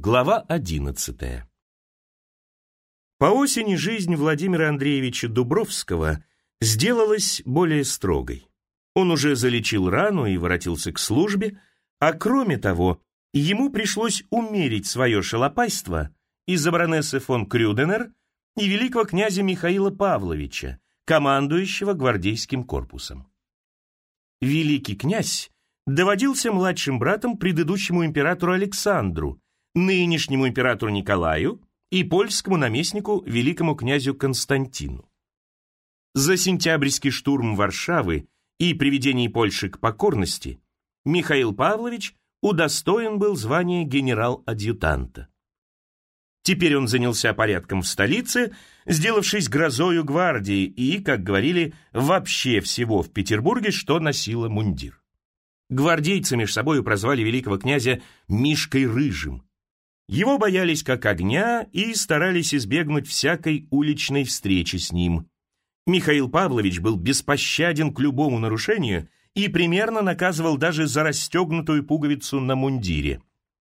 Глава 11. По осени жизнь Владимира Андреевича Дубровского сделалась более строгой. Он уже залечил рану и воротился к службе, а кроме того, ему пришлось умерить свое шалопайство из-за баронессы фон Крюденер и великого князя Михаила Павловича, командующего гвардейским корпусом. Великий князь доводился младшим братом предыдущему императору Александру, нынешнему императору Николаю и польскому наместнику великому князю Константину. За сентябрьский штурм Варшавы и приведение Польши к покорности Михаил Павлович удостоен был звания генерал-адъютанта. Теперь он занялся порядком в столице, сделавшись грозою гвардии и, как говорили, вообще всего в Петербурге, что носило мундир. Гвардейцы между собою прозвали великого князя Мишкой Рыжим. Его боялись как огня и старались избегнуть всякой уличной встречи с ним. Михаил Павлович был беспощаден к любому нарушению и примерно наказывал даже за расстегнутую пуговицу на мундире.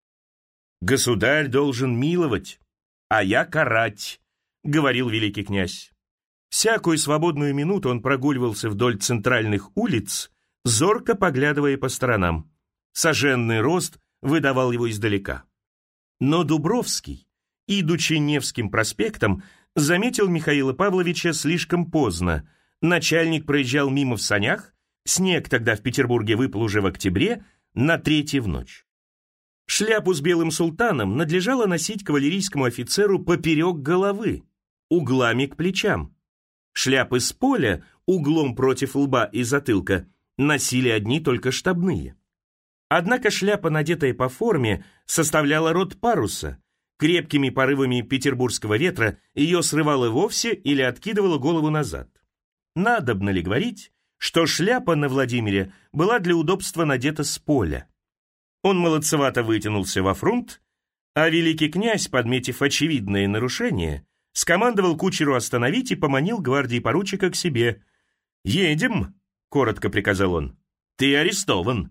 «Государь должен миловать, а я карать», — говорил великий князь. Всякую свободную минуту он прогуливался вдоль центральных улиц, зорко поглядывая по сторонам. Соженный рост выдавал его издалека. Но Дубровский, идучи Невским проспектом, заметил Михаила Павловича слишком поздно. Начальник проезжал мимо в санях, снег тогда в Петербурге выпал уже в октябре, на третью в ночь. Шляпу с белым султаном надлежало носить кавалерийскому офицеру поперек головы, углами к плечам. Шляпы с поля, углом против лба и затылка, носили одни только штабные. Однако шляпа, надетая по форме, составляла род паруса. Крепкими порывами петербургского ветра ее срывало вовсе или откидывало голову назад. Надобно ли говорить, что шляпа на Владимире была для удобства надета с поля? Он молодцевато вытянулся во фрунт, а великий князь, подметив очевидное нарушение, скомандовал кучеру остановить и поманил гвардии поручика к себе. «Едем», — коротко приказал он, — «ты арестован».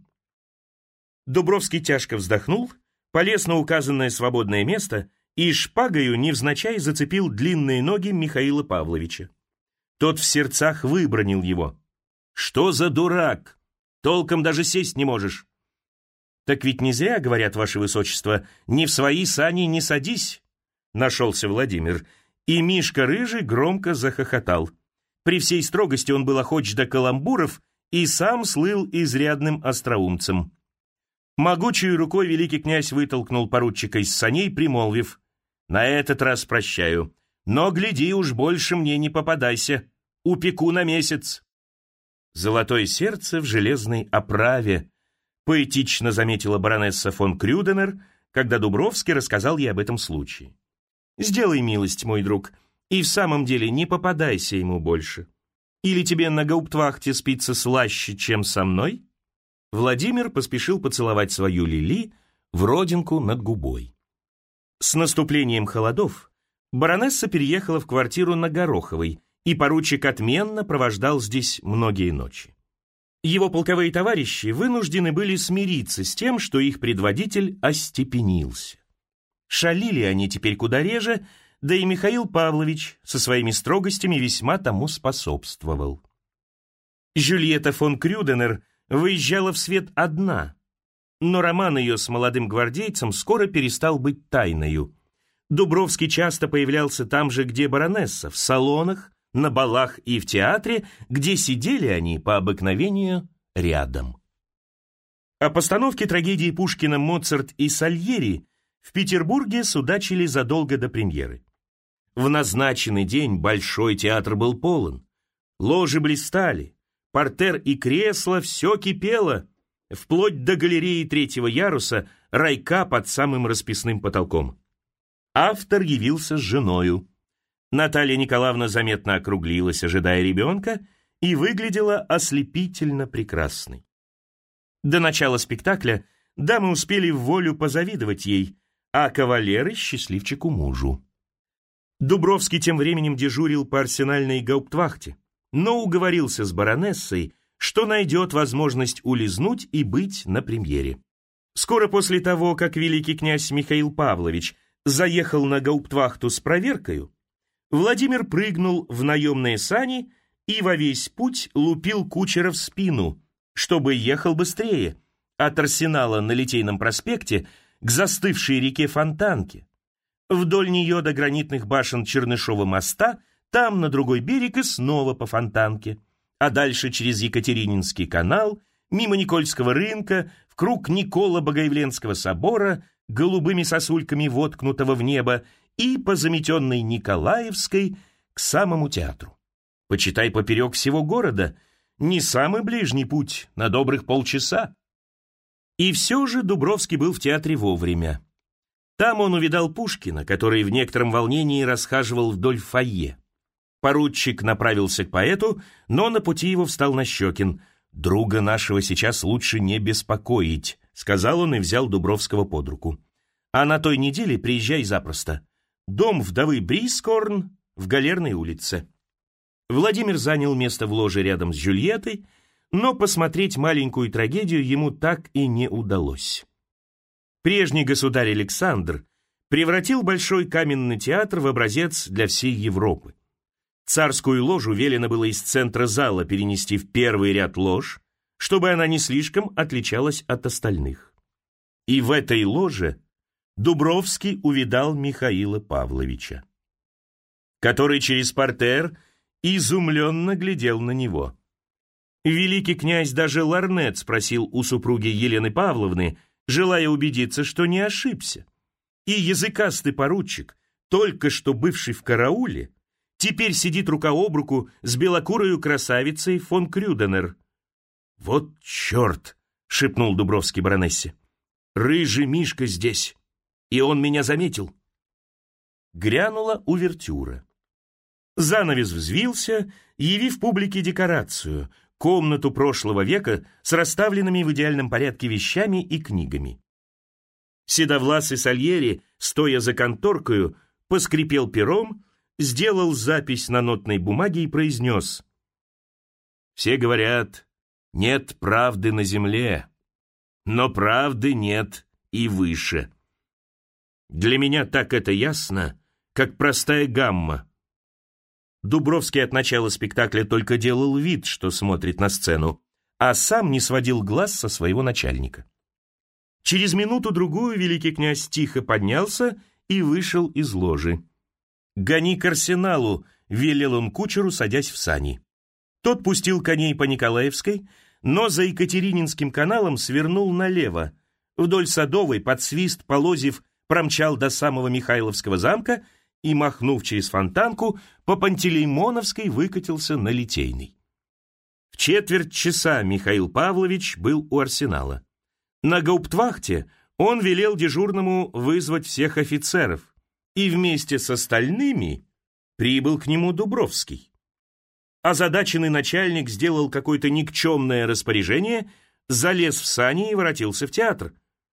Дубровский тяжко вздохнул, полез на указанное свободное место и шпагою невзначай зацепил длинные ноги Михаила Павловича. Тот в сердцах выбранил его. «Что за дурак? Толком даже сесть не можешь». «Так ведь не зря, говорят, ваше высочество, ни в свои сани не садись», — нашелся Владимир, и Мишка Рыжий громко захохотал. При всей строгости он был охоч до каламбуров и сам слыл изрядным остроумцем. Могучей рукой великий князь вытолкнул поручика из саней, примолвив: «На этот раз прощаю, но гляди уж больше мне не попадайся, упеку на месяц». «Золотое сердце в железной оправе», — поэтично заметила баронесса фон Крюденер, когда Дубровский рассказал ей об этом случае. «Сделай милость, мой друг, и в самом деле не попадайся ему больше. Или тебе на гауптвахте спится слаще, чем со мной?» Владимир поспешил поцеловать свою Лили в родинку над губой. С наступлением холодов баронесса переехала в квартиру на Гороховой, и поручик отменно провождал здесь многие ночи. Его полковые товарищи вынуждены были смириться с тем, что их предводитель остепенился. Шалили они теперь куда реже, да и Михаил Павлович со своими строгостями весьма тому способствовал. Жюльетта фон Крюденер выезжала в свет одна, но роман ее с молодым гвардейцем скоро перестал быть тайною. Дубровский часто появлялся там же, где баронесса, в салонах, на балах и в театре, где сидели они по обыкновению рядом. О постановке трагедии Пушкина «Моцарт и Сальери» в Петербурге судачили задолго до премьеры. В назначенный день Большой театр был полон, ложи блистали, портер и кресла, все кипело, вплоть до галереи третьего яруса, райка под самым расписным потолком. Автор явился с женою. Наталья Николаевна заметно округлилась, ожидая ребенка, и выглядела ослепительно прекрасной. До начала спектакля дамы успели в волю позавидовать ей, а кавалеры — счастливчику мужу. Дубровский тем временем дежурил по арсенальной гауптвахте, но уговорился с баронессой, что найдет возможность улизнуть и быть на премьере. Скоро после того, как великий князь Михаил Павлович заехал на гауптвахту с проверкою, Владимир прыгнул в наемные сани и во весь путь лупил кучера в спину, чтобы ехал быстрее от Арсенала на Литейном проспекте к застывшей реке Фонтанке, вдоль нее до гранитных башен Чернышова моста, там на другой берег и снова по Фонтанке, а дальше через Екатерининский канал, мимо Никольского рынка, в круг Никола-Богоявленского собора, голубыми сосульками воткнутого в небо, и по заметенной Николаевской к самому театру. Почитай, поперек всего города, не самый ближний путь, на добрых полчаса. И все же Дубровский был в театре вовремя. Там он увидал Пушкина, который в некотором волнении расхаживал вдоль фойе. Поручик направился к поэту, но на пути его встал Нащекин. «Друга нашего сейчас лучше не беспокоить», — сказал он и взял Дубровского под руку. «А на той неделе приезжай запросто. Дом вдовы Брискорн в Галерной улице». Владимир занял место в ложе рядом с Джульеттой, но посмотреть маленькую трагедию ему так и не удалось. Прежний государь Александр превратил Большой каменный театр в образец для всей Европы. Царскую ложу велено было из центра зала перенести в первый ряд лож, чтобы она не слишком отличалась от остальных. И в этой ложе Дубровский увидал Михаила Павловича, который через партер изумленно глядел на него. Великий князь даже лорнет спросил у супруги Елены Павловны, желая убедиться, что не ошибся. И языкастый поручик, только что бывший в карауле, теперь сидит рука об руку с белокурою красавицей фон Крюденер. «Вот черт!» — шепнул Дубровский баронессе. «Рыжий Мишка здесь, и он меня заметил». Грянула увертюра. Занавес взвился, явив публике декорацию — комнату прошлого века с расставленными в идеальном порядке вещами и книгами. Седовласый Сальери, стоя за конторкою, поскрипел пером, сделал запись на нотной бумаге и произнес: «Все говорят, нет правды на земле, но правды нет и выше. Для меня так это ясно, как простая гамма». Дубровский от начала спектакля только делал вид, что смотрит на сцену, а сам не сводил глаз со своего начальника. Через минуту-другую великий князь тихо поднялся и вышел из ложи. «Гони к Арсеналу», — велел он кучеру, садясь в сани. Тот пустил коней по Николаевской, но за Екатерининским каналом свернул налево, вдоль Садовой, под свист Полозьев промчал до самого Михайловского замка и, махнув через Фонтанку, по Пантелеймоновской выкатился на Литейный. В четверть часа Михаил Павлович был у Арсенала. На гауптвахте он велел дежурному вызвать всех офицеров, и вместе с остальными прибыл к нему Дубровский. Озадаченный начальник сделал какое-то никчемное распоряжение, залез в сани и воротился в театр.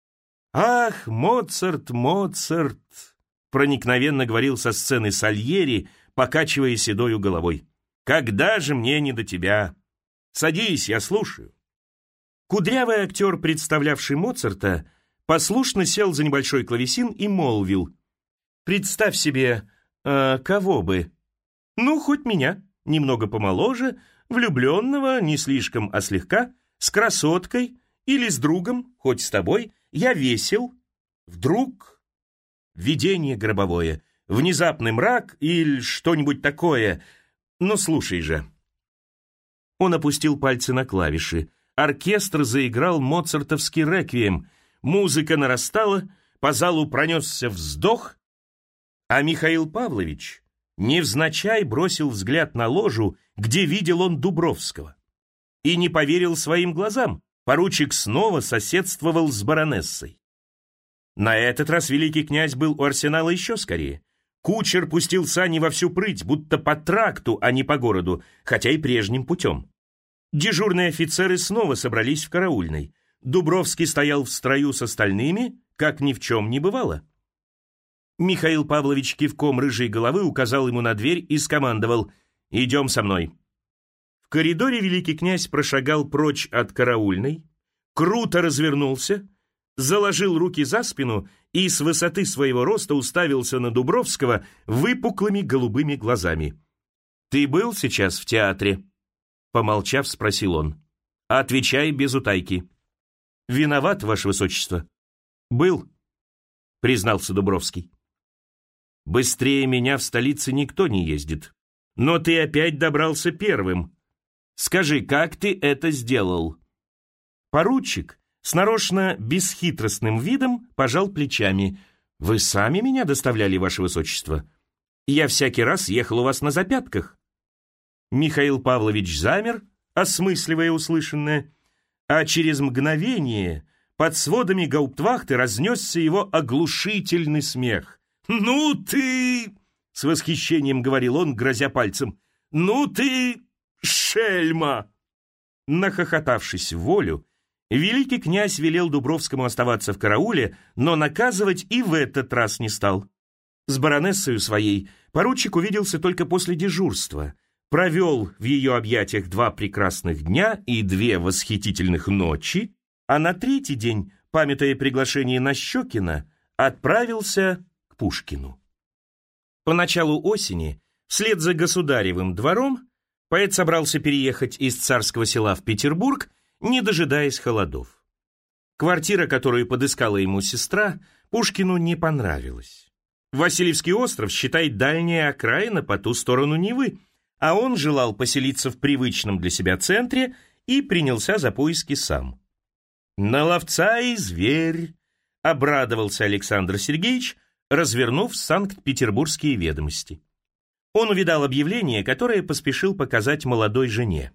«Ах, Моцарт, Моцарт!» проникновенно говорил со сцены Сальери, покачивая седою головой. «Когда же мне не до тебя? Садись, я слушаю». Кудрявый актер, представлявший Моцарта, послушно сел за небольшой клавесин и молвил: «Представь себе, кого бы? Ну, хоть меня, немного помоложе, влюбленного, не слишком, а слегка, с красоткой или с другом, хоть с тобой, я весел. Вдруг видение гробовое, внезапный мрак или что-нибудь такое. Ну, слушай же». Он опустил пальцы на клавиши. Оркестр заиграл моцартовский реквием. Музыка нарастала, по залу пронесся вздох, а Михаил Павлович невзначай бросил взгляд на ложу, где видел он Дубровского. И не поверил своим глазам. Поручик снова соседствовал с баронессой. На этот раз великий князь был у Арсенала еще скорее. Кучер пустил сани во всю прыть, будто по тракту, а не по городу, хотя и прежним путем. Дежурные офицеры снова собрались в караульной. Дубровский стоял в строю с остальными, как ни в чем не бывало. Михаил Павлович кивком рыжей головы указал ему на дверь и скомандовал: «Идем со мной». В коридоре великий князь прошагал прочь от караульной, круто развернулся, заложил руки за спину и с высоты своего роста уставился на Дубровского выпуклыми голубыми глазами. «Ты был сейчас в театре?» Помолчав, спросил он. «Отвечай без утайки». «Виноват, ваше высочество». «Был», признался Дубровский. «Быстрее меня в столице никто не ездит. Но ты опять добрался первым. Скажи, как ты это сделал?» Поручик с нарочно бесхитростным видом пожал плечами. «Вы сами меня доставляли, ваше высочество? Я всякий раз ехал у вас на запятках». Михаил Павлович замер, осмысливая услышанное, а через мгновение под сводами гауптвахты разнесся его оглушительный смех. «Ну ты!» — с восхищением говорил он, грозя пальцем. «Ну ты, шельма!» Нахохотавшись в волю, великий князь велел Дубровскому оставаться в карауле, но наказывать и в этот раз не стал. С баронессою своей поручик увиделся только после дежурства, провел в ее объятиях 2 прекрасных дня и 2 восхитительных ночи, а на 3-й день, памятуя приглашение Нащекина, отправился к Пушкину. По началу осени, вслед за государевым двором, поэт собрался переехать из Царского Села в Петербург, не дожидаясь холодов. Квартира, которую подыскала ему сестра, Пушкину не понравилась. Васильевский остров, считай, дальняя окраина по ту сторону Невы, а он желал поселиться в привычном для себя центре и принялся за поиски сам. «На ловца и зверь!» — обрадовался Александр Сергеевич, развернув Санкт-Петербургские ведомости. Он увидал объявление, которое поспешил показать молодой жене.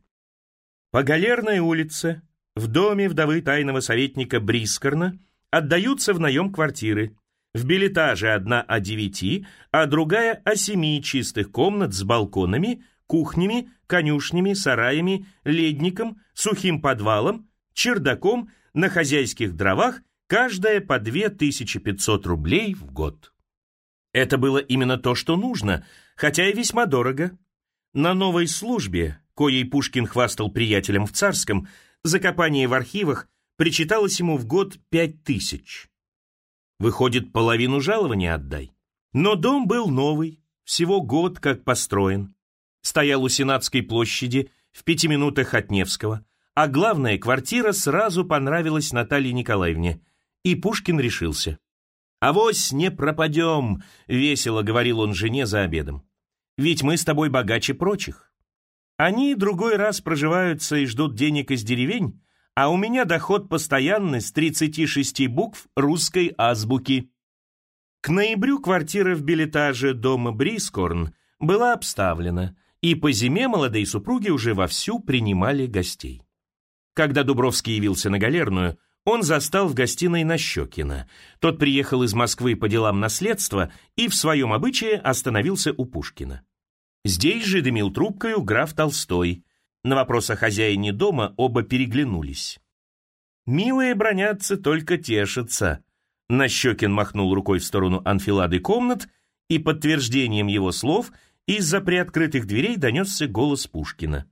По Галерной улице, в доме вдовы тайного советника Брискорна, отдаются в наем квартиры. В билетаже одна о 9, а другая о 7 чистых комнат с балконами, кухнями, конюшнями, сараями, ледником, сухим подвалом, чердаком, на хозяйских дровах, каждая по 2500 рублей в год. Это было именно то, что нужно, хотя и весьма дорого. На новой службе, коей Пушкин хвастал приятелям в Царском, за копание в архивах причиталось ему в год 5000. Выходит, половину жалования отдай. Но дом был новый, всего год как построен. Стоял у Сенатской площади, в 5 минутах от Невского. А главное, квартира сразу понравилась Наталье Николаевне. И Пушкин решился. «Авось не пропадем», — весело говорил он жене за обедом. «Ведь мы с тобой богаче прочих. Они другой раз проживаются и ждут денег из деревень, а у меня доход постоянный с 36 букв русской азбуки». К ноябрю квартира в билетаже дома Брискорн была обставлена, и по зиме молодые супруги уже вовсю принимали гостей. Когда Дубровский явился на Галерную, он застал в гостиной Нащекина. Тот приехал из Москвы по делам наследства и в своем обычае остановился у Пушкина. Здесь же дымил трубкою граф Толстой. На вопрос о хозяине дома оба переглянулись. «Милые бранятся, только тешатся». Нащекин махнул рукой в сторону анфилады комнат, и подтверждением его слов из-за приоткрытых дверей донесся голос Пушкина.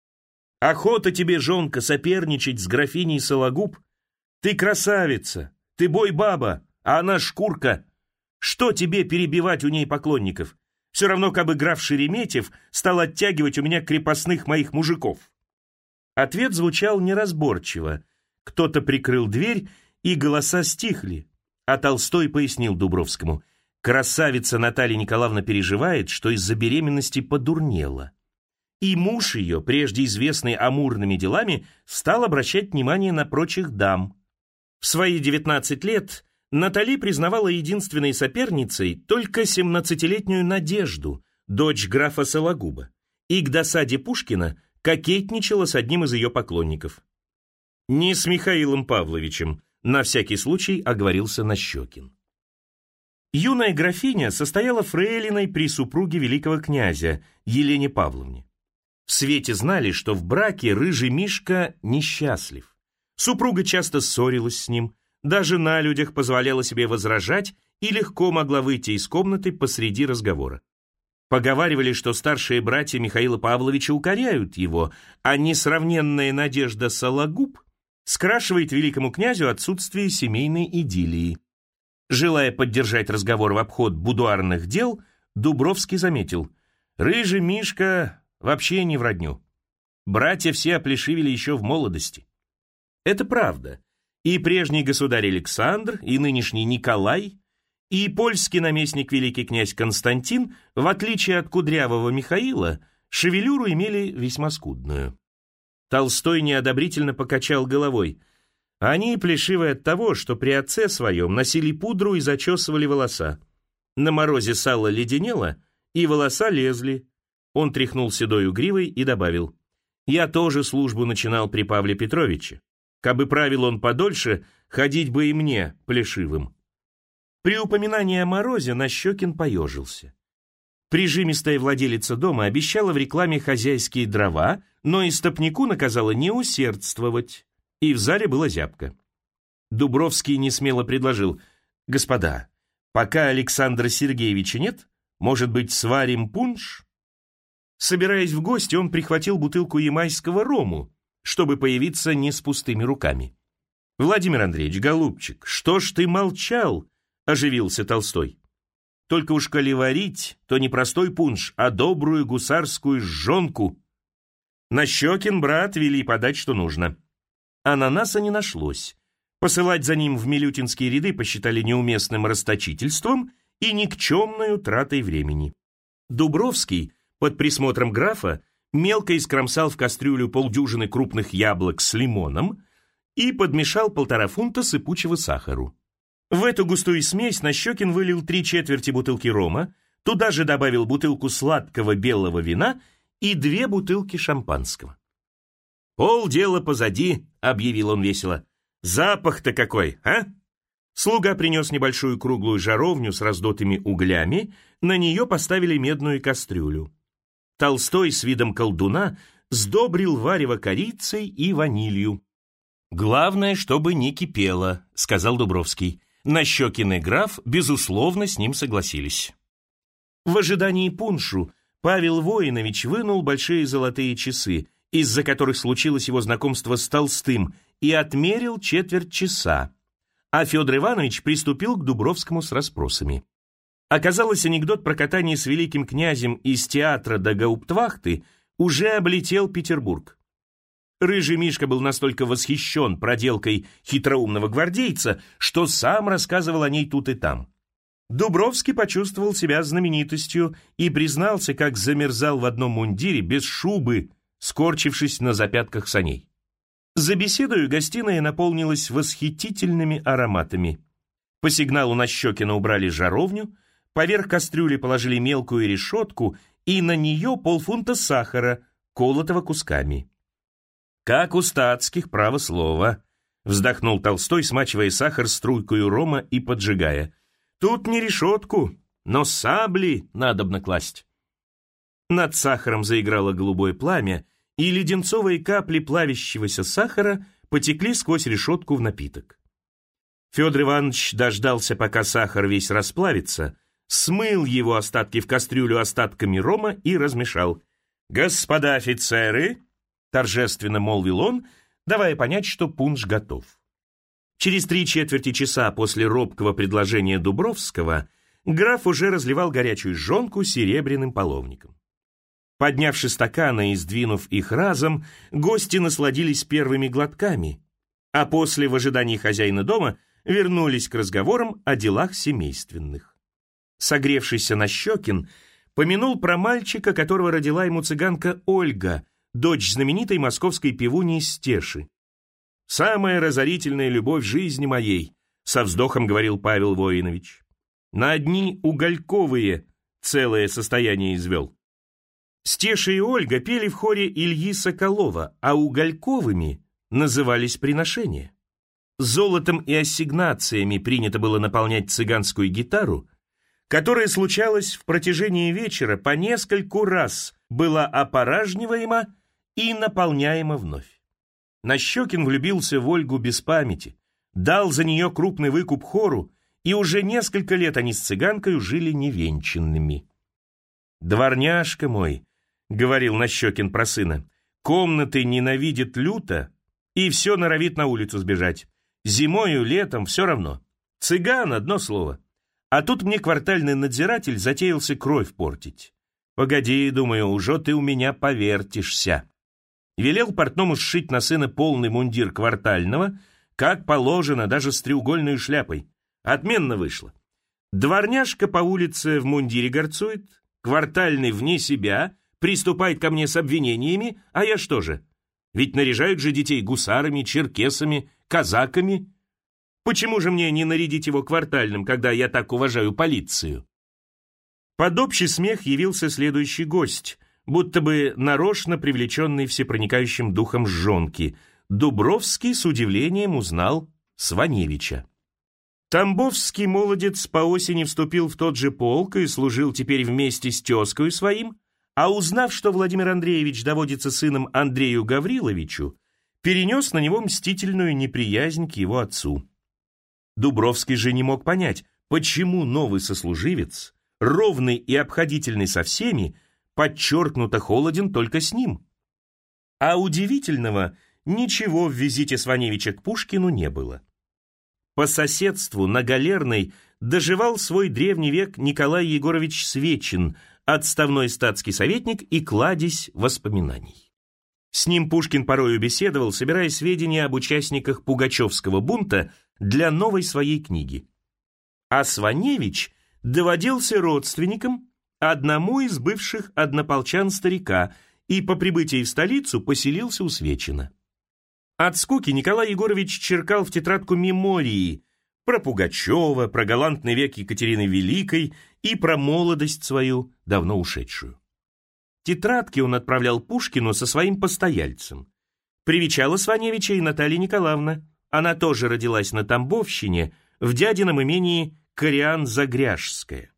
«Охота тебе, жонка, соперничать с графиней Сологуб? Ты красавица, ты бой-баба, а она шкурка. Что тебе перебивать у ней поклонников? Все равно, как бы граф Шереметьев стал оттягивать у меня крепостных моих мужиков». Ответ звучал неразборчиво. Кто-то прикрыл дверь, и голоса стихли. А Толстой пояснил Дубровскому: красавица Наталья Николаевна переживает, что из-за беременности подурнела. И муж ее, прежде известный амурными делами, стал обращать внимание на прочих дам. В свои 19 лет Натали признавала единственной соперницей только 17-летнюю Надежду, дочь графа Сологуба, и к досаде Пушкина кокетничала с одним из ее поклонников. Не с Михаилом Павловичем, на всякий случай оговорился Нащекин. Юная графиня состояла фрейлиной при супруге великого князя Елене Павловне. В свете знали, что в браке рыжий Мишка несчастлив. Супруга часто ссорилась с ним, даже на людях позволяла себе возражать и легко могла выйти из комнаты посреди разговора. Поговаривали, что старшие братья Михаила Павловича укоряют его, а несравненная Надежда Сологуб скрашивает великому князю отсутствие семейной идиллии. Желая поддержать разговор в обход будуарных дел, Дубровский заметил: «Рыжий Мишка вообще не в родню. Братья все оплешивели еще в молодости». Это правда. И прежний государь Александр, и нынешний Николай, и польский наместник великий князь Константин, в отличие от кудрявого Михаила, шевелюру имели весьма скудную. Толстой неодобрительно покачал головой. Они плешивы от того, что при отце своем носили пудру и зачесывали волоса. На морозе сало леденело, и волоса лезли. Он тряхнул седою гривой и добавил: «Я тоже службу начинал при Павле Петровиче. Кабы правил он подольше, ходить бы и мне плешивым». При упоминании о морозе Нащекин поежился. Прижимистая владелица дома обещала в рекламе хозяйские дрова, но истопнику наказала не усердствовать, и в зале было зябко. Дубровский несмело предложил: «Господа, пока Александра Сергеевича нет, может быть, сварим пунш?» Собираясь в гости, он прихватил бутылку ямайского рому, чтобы появиться не с пустыми руками. «Владимир Андреевич, голубчик, что ж ты молчал?» — оживился Толстой. «Только уж коли варить, то не простой пунш, а добрую гусарскую жжёнку. Нащекин брат вели подать, что нужно». Ананаса не нашлось. Посылать за ним в милютинские ряды посчитали неуместным расточительством и никчемной тратой времени. Дубровский, под присмотром графа, мелко искромсал в кастрюлю полдюжины крупных яблок с лимоном и подмешал 1,5 фунта сыпучего сахару. В эту густую смесь Нащекин вылил 3/4 бутылки рома, туда же добавил бутылку сладкого белого вина и 2 бутылки шампанского. «Полдела позади», — объявил он весело. «Запах-то какой, а?» Слуга принес небольшую круглую жаровню с раздутыми углями, на нее поставили медную кастрюлю. Толстой с видом колдуна сдобрил варево корицей и ванилью. «Главное, чтобы не кипело», — сказал Дубровский. Нащекин и граф, безусловно, с ним согласились. В ожидании пуншу Павел Воинович вынул большие золотые часы, из-за которых случилось его знакомство с Толстым, и отмерил 1/4 часа. А Федор Иванович приступил к Дубровскому с расспросами. Оказалось, анекдот про катание с великим князем из театра до гауптвахты уже облетел Петербург. Рыжий Мишка был настолько восхищен проделкой хитроумного гвардейца, что сам рассказывал о ней тут и там. Дубровский почувствовал себя знаменитостью и признался, как замерзал в одном мундире без шубы, скорчившись на запятках саней. За беседою гостиная наполнилась восхитительными ароматами. По сигналу Нащекина убрали жаровню, поверх кастрюли положили мелкую решетку и на нее 0,5 фунта сахара, колотого кусками. «Как у статских, право слово», — вздохнул Толстой, смачивая сахар струйкою рома и поджигая. «Тут не решетку, но сабли надобно класть». Над сахаром заиграло голубое пламя, и леденцовые капли плавящегося сахара потекли сквозь решетку в напиток. Федор Иванович дождался, пока сахар весь расплавится, смыл его остатки в кастрюлю остатками рома и размешал. «Господа офицеры!» — торжественно молвил он, давая понять, что пунш готов. Через 3/4 часа после робкого предложения Дубровского граф уже разливал горячую жжёнку серебряным половником. Поднявши стаканы и сдвинув их разом, гости насладились первыми глотками, а после, в ожидании хозяина дома, вернулись к разговорам о делах семейственных. Согревшийся Нащекин помянул про мальчика, которого родила ему цыганка Ольга, дочь знаменитой московской певуньи Стеши. «Самая разорительная любовь жизни моей», — со вздохом говорил Павел Воинович. «На одни угольковые целое состояние извел». Стеша и Ольга пели в хоре Ильи Соколова, а угольковыми назывались приношения. Золотом и ассигнациями принято было наполнять цыганскую гитару, которая случалась в протяжении вечера по нескольку раз, была опоражниваема и наполняема вновь. Нащекин влюбился в Ольгу без памяти, дал за нее крупный выкуп хору, и уже несколько лет они с цыганкой жили невенчанными. «Дворняжка мой», — говорил Нащекин про сына, — «комнаты ненавидит люто и все норовит на улицу сбежать. Зимою, летом, все равно. Цыган, одно слово. А тут мне квартальный надзиратель затеялся кровь портить. Погоди, думаю, уже ты у меня повертишься. Велел портному сшить на сына полный мундир квартального, как положено, даже с треугольной шляпой. Отменно вышло. Дворняжка по улице в мундире горцует, квартальный вне себя, приступает ко мне с обвинениями, а я что же? Ведь наряжают же детей гусарами, черкесами, казаками. Почему же мне не нарядить его квартальным, когда я так уважаю полицию? Под общий смех явился следующий гость, будто бы нарочно привлеченный всепроникающим духом жонки. Дубровский с удивлением узнал Сваневича. Тамбовский молодец по осени вступил в тот же полк и служил теперь вместе с тезкою своим, а узнав, что Владимир Андреевич доводится сыном Андрею Гавриловичу, перенес на него мстительную неприязнь к его отцу. Дубровский же не мог понять, почему новый сослуживец, ровный и обходительный со всеми, подчеркнуто холоден только с ним. А удивительного ничего в визите Сваневича к Пушкину не было. По соседству на Галерной доживал свой древний век Николай Егорович Свечин, отставной статский советник и кладезь воспоминаний. С ним Пушкин порою беседовал, собирая сведения об участниках Пугачевского бунта для новой своей книги. А Сваневич доводился родственником одному из бывших однополчан старика и по прибытии в столицу поселился у Свечина. От скуки Николай Егорович черкал в тетрадку мемории про Пугачева, про галантный век Екатерины Великой и про молодость свою, давно ушедшую. Тетрадки он отправлял Пушкину со своим постояльцем. Привечала Сваневича и Наталья Николаевна. Она тоже родилась на Тамбовщине, в дядином имении Кориан-Загряжская.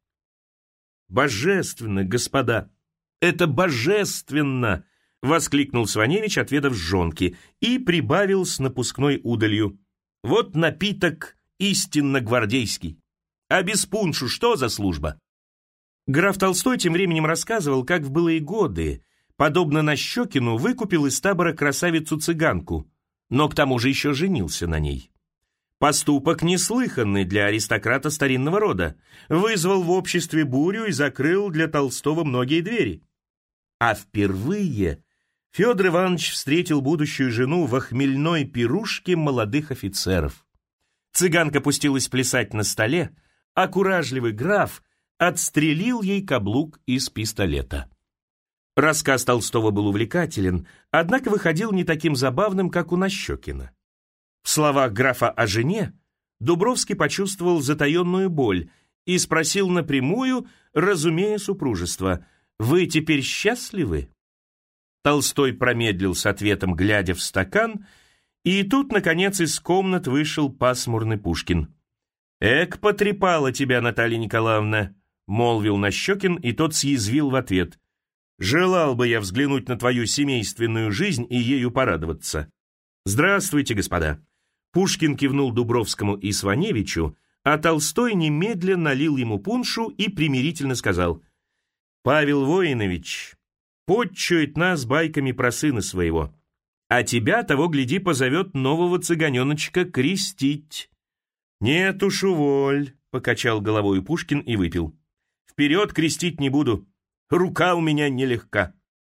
«Божественно, господа! Это божественно!» — воскликнул Сваневич, отведав жонки, и прибавил с напускной удалью. «Вот напиток истинно гвардейский. А без пуншу что за служба?» Граф Толстой тем временем рассказывал, как в былые годы, подобно Нащекину, выкупил из табора красавицу-цыганку, но к тому же еще женился на ней. Поступок неслыханный для аристократа старинного рода, вызвал в обществе бурю и закрыл для Толстого многие двери. А впервые Федор Иванович встретил будущую жену во хмельной пирушке молодых офицеров. Цыганка пустилась плясать на столе, а куражливый граф отстрелил ей каблук из пистолета. Рассказ Толстого был увлекателен, однако выходил не таким забавным, как у Нащекина. В словах графа о жене Дубровский почувствовал затаенную боль и спросил напрямую, разумея супружество: «Вы теперь счастливы?» Толстой промедлил с ответом, глядя в стакан, и тут, наконец, из комнат вышел пасмурный Пушкин. «Эк, потрепала тебя, Наталья Николаевна!» — молвил Нащекин, и тот съязвил в ответ: «Желал бы я взглянуть на твою семейственную жизнь и ею порадоваться». «Здравствуйте, господа!» Пушкин кивнул Дубровскому и Сваневичу, а Толстой немедленно налил ему пуншу и примирительно сказал: «Павел Воинович подчует нас байками про сына своего, а тебя, того гляди, позовет нового цыганеночка крестить». «Нет уж, уволь», — покачал головой Пушкин и выпил. «Вперед крестить не буду, рука у меня нелегка».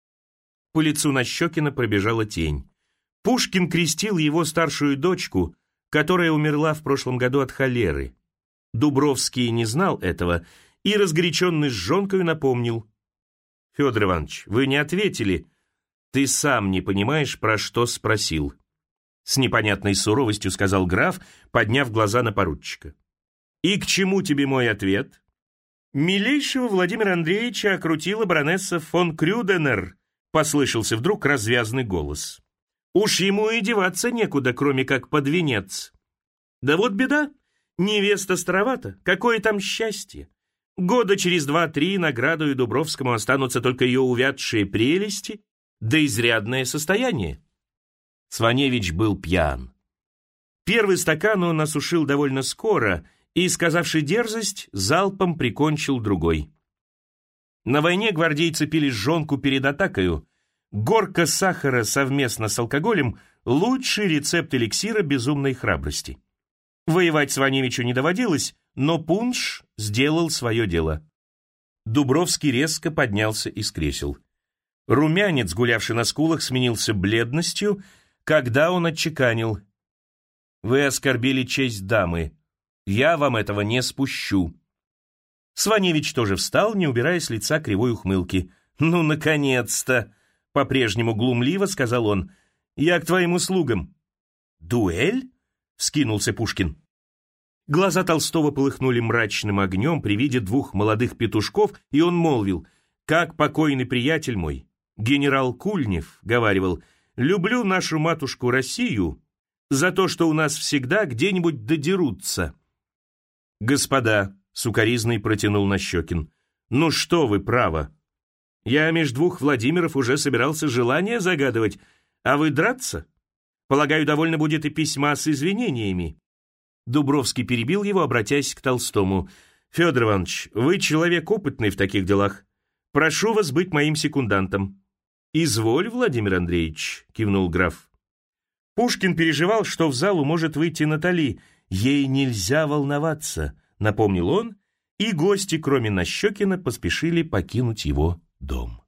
По лицу Нащекина пробежала тень. Пушкин крестил его старшую дочку, которая умерла в прошлом году от холеры. Дубровский не знал этого и, разгоряченный с жонкою, напомнил: «Федор Иванович, вы не ответили. Ты сам не понимаешь, про что спросил». С непонятной суровостью сказал граф, подняв глаза на поручика. «И к чему тебе мой ответ?» «Милейшего Владимира Андреевича окрутила баронесса фон Крюденер», послышался вдруг развязный голос. «Уж ему и деваться некуда, кроме как под венец. Да вот беда, невеста старовата, какое там счастье. Года через 2-3 наградою Дубровскому останутся только ее увядшие прелести, да изрядное состояние». Сваневич был пьян. Первый стакан он осушил довольно скоро и, сказавши дерзость, залпом прикончил другой. На войне гвардейцы пили жонку перед атакою. Горка сахара совместно с алкоголем лучший рецепт эликсира безумной храбрости. Воевать Сваневичу не доводилось, но пунш сделал свое дело. Дубровский резко поднялся из кресел. Румянец, гулявший на скулах, сменился бледностью, когда он отчеканил: «Вы оскорбили честь дамы. Я вам этого не спущу». Сваневич тоже встал, не убирая с лица кривой ухмылки. «Ну, наконец-то!» — по-прежнему глумливо сказал он. «Я к твоим услугам». «Дуэль?» — вскинулся Пушкин. Глаза Толстого полыхнули мрачным огнем при виде двух молодых петушков, и он молвил: «Как покойный приятель мой, генерал Кульнев, говаривал, люблю нашу матушку Россию за то, что у нас всегда где-нибудь додерутся». «Господа», — сукоризный протянул Нащекин, — «ну что вы, право. Я меж двух Владимиров уже собирался желание загадывать, а вы драться? Полагаю, довольно будет и письма с извинениями». Дубровский перебил его, обратясь к Толстому. «Федор Иванович, вы человек опытный в таких делах. Прошу вас быть моим секундантом». «Изволь, Владимир Андреевич», — кивнул граф. Пушкин переживал, что в залу может выйти Натали. «Ей нельзя волноваться», — напомнил он, и гости, кроме Нащекина, поспешили покинуть его дом.